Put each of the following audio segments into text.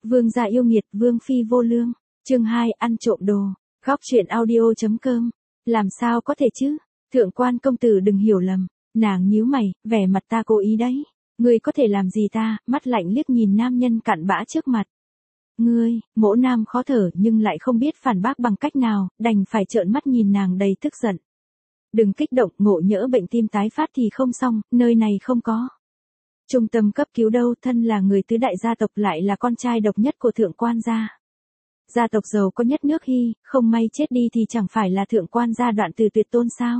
Vương gia yêu nghiệt, vương phi vô lương. Chương 2, ăn trộm đồ. Góc truyện audio.com. Làm sao có thể chứ? Thượng quan công tử đừng hiểu lầm. Nàng nhíu mày, vẻ mặt ta cố ý đấy. Ngươi có thể làm gì ta? Mắt lạnh liếc nhìn nam nhân cặn bã trước mặt. Ngươi, Mỗ Nam khó thở nhưng lại không biết phản bác bằng cách nào, đành phải trợn mắt nhìn nàng đầy tức giận. Đừng kích động, ngộ nhỡ bệnh tim tái phát thì không xong, nơi này không có trung tâm cấp cứu đâu, thân là người tứ đại gia tộc lại là con trai độc nhất của thượng quan gia. Gia tộc giàu có nhất nước Hy, không may chết đi thì chẳng phải là thượng quan gia đoạn từ tuyệt tôn sao?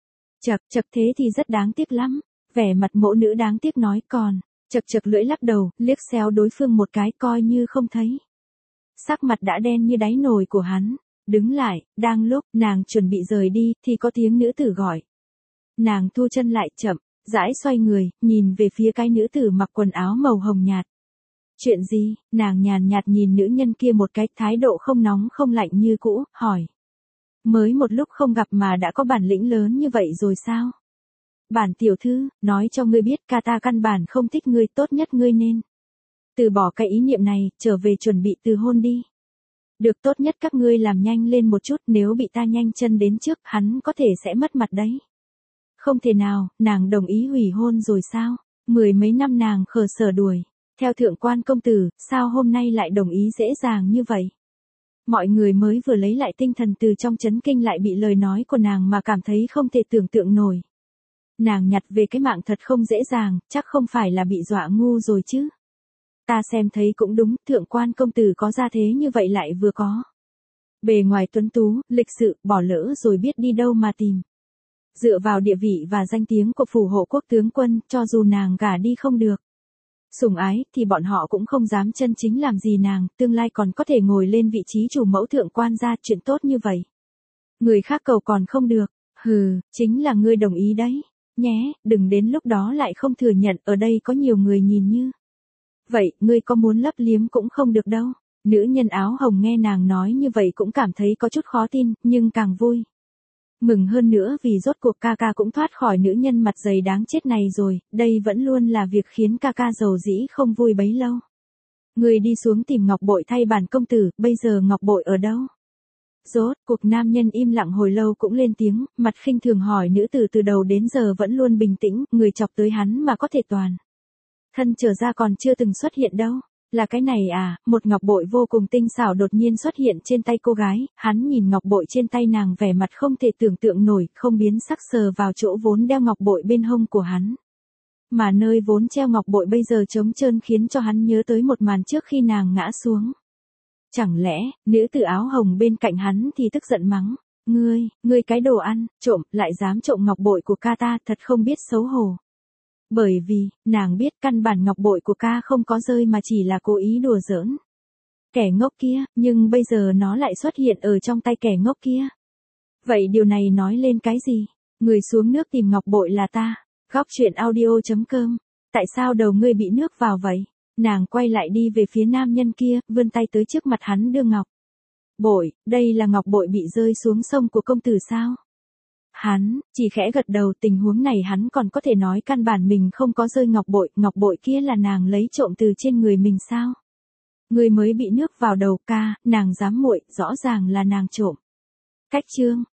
Chật thế thì rất đáng tiếc lắm. Vẻ mặt mẫu nữ đáng tiếc nói còn, chật lưỡi lắc đầu, liếc xéo đối phương một cái coi như không thấy. Sắc mặt đã đen như đáy nồi của hắn. Đứng lại, đang lúc nàng chuẩn bị rời đi thì có tiếng nữ tử gọi. Nàng thu chân lại chậm, rãi xoay người, nhìn về phía cái nữ tử mặc quần áo màu hồng nhạt. Chuyện gì? Nàng nhàn nhạt nhìn nữ nhân kia một cái, thái độ không nóng không lạnh như cũ, hỏi. Mới một lúc không gặp mà đã có bản lĩnh lớn như vậy rồi sao? Bản tiểu thư, nói cho ngươi biết ca ta căn bản không thích ngươi, tốt nhất ngươi nên từ bỏ cái ý niệm này, trở về chuẩn bị từ hôn đi. Được, tốt nhất các ngươi làm nhanh lên một chút, nếu bị ta nhanh chân đến trước, hắn có thể sẽ mất mặt đấy. Không thể nào, nàng đồng ý hủy hôn rồi sao? Mười mấy năm nàng khờ sở đuổi theo thượng quan công tử, sao hôm nay lại đồng ý dễ dàng như vậy? Mọi người mới vừa lấy lại tinh thần từ trong chấn kinh lại bị lời nói của nàng mà cảm thấy không thể tưởng tượng nổi. Nàng nhặt về cái mạng thật không dễ dàng, chắc không phải là bị dọa ngu rồi chứ. Ta xem thấy cũng đúng, thượng quan công tử có gia thế như vậy lại vừa có bề ngoài tuấn tú, lịch sự, bỏ lỡ rồi biết đi đâu mà tìm. Dựa vào địa vị và danh tiếng của phù hộ quốc tướng quân, cho dù nàng gả đi không được sủng ái, thì bọn họ cũng không dám chân chính làm gì nàng, tương lai còn có thể ngồi lên vị trí chủ mẫu thượng quan gia, chuyện tốt như vậy. Người khác cầu còn không được, hừ, chính là ngươi đồng ý đấy, nhé, đừng đến lúc đó lại không thừa nhận, ở đây có nhiều người nhìn như. Vậy, ngươi có muốn lấp liếm cũng không được đâu. Nữ nhân áo hồng nghe nàng nói như vậy cũng cảm thấy có chút khó tin, nhưng càng vui mừng hơn nữa vì rốt cuộc ca ca cũng thoát khỏi nữ nhân mặt dày đáng chết này rồi, đây vẫn luôn là việc khiến ca ca giàu dĩ không vui bấy lâu. Người đi xuống tìm ngọc bội thay bản công tử, bây giờ ngọc bội ở đâu? Rốt cuộc nam nhân im lặng hồi lâu cũng lên tiếng, mặt khinh thường hỏi nữ tử từ đầu đến giờ vẫn luôn bình tĩnh, người chọc tới hắn mà có thể toàn thân trở ra còn chưa từng xuất hiện đâu. Là cái này à? Một ngọc bội vô cùng tinh xảo đột nhiên xuất hiện trên tay cô gái, hắn nhìn ngọc bội trên tay nàng vẻ mặt không thể tưởng tượng nổi, không biến sắc sờ vào chỗ vốn đeo ngọc bội bên hông của hắn. Mà nơi vốn treo ngọc bội bây giờ trống trơn khiến cho hắn nhớ tới một màn trước khi nàng ngã xuống. Chẳng lẽ, nữ tử áo hồng bên cạnh hắn thì tức giận mắng, ngươi cái đồ ăn, trộm, lại dám trộm ngọc bội của ca ta, thật không biết xấu hổ. Bởi vì, nàng biết căn bản ngọc bội của ca không có rơi mà chỉ là cố ý đùa giỡn. Kẻ ngốc kia, nhưng bây giờ nó lại xuất hiện ở trong tay kẻ ngốc kia. Vậy điều này nói lên cái gì? Người xuống nước tìm ngọc bội là ta. Góc truyện audio.com. Tại sao đầu ngươi bị nước vào vậy? Nàng quay lại đi về phía nam nhân kia, vươn tay tới trước mặt hắn đưa ngọc bội, đây là ngọc bội bị rơi xuống sông của công tử sao? Hắn chỉ khẽ gật đầu, tình huống này hắn còn có thể nói căn bản mình không có rơi ngọc bội kia là nàng lấy trộm từ trên người mình sao? Người mới bị nước vào đầu ca, nàng dám muội, rõ ràng là nàng trộm. Cách chương